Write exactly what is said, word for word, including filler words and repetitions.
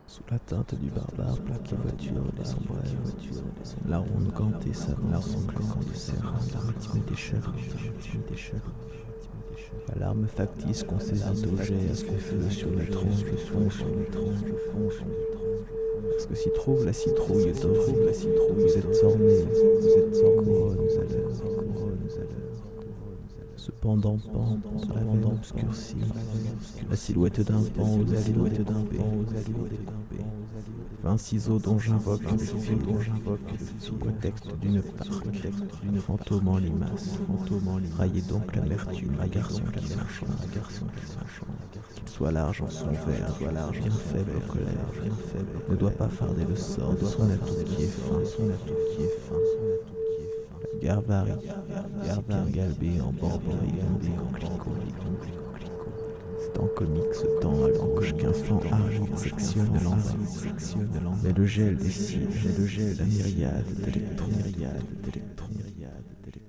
Sous la teinte du barbare, plaqué voiture, des sombrères, la ronde gantée s'avance en claquant des serres, la rythme déchire, l'alarme factice qu'on saisit au jet, fait feu sur les troncs, je fonce sur les troncs, je fonce. Parce que s'y trouve la citrouille dorée, la citrouille, vous êtes ornés, vous êtes couronnes à l'heure, couronnes à l'heure. Cependant, pan, sur la veine obscurcie, la silhouette d'un pan aux allures découpées, vingt ciseaux dont j'invoque le fil, dont j'invoque sous prétexte d'une part, d'une fantôme en limace, fantôme en limace. Raillez donc l'amertume, un garçon qui s'enchante, un garçon qui s'enchante. Qu'il soit large en son verre, soit large, bien faible en colère, bien faible, ne doit pas farder le sort de son atout qui est fin, son atout qui est fin, son atout qui est fin. La gare varie, gare varie, galbée en borberie, des coquelicots. C'est en comique ce temps à l'ange qu'un fan aride sectionne l'envers, mais le gel des cils, mais le gel la myriade d'électrons, myriade d'électrons, myriade d'électrons.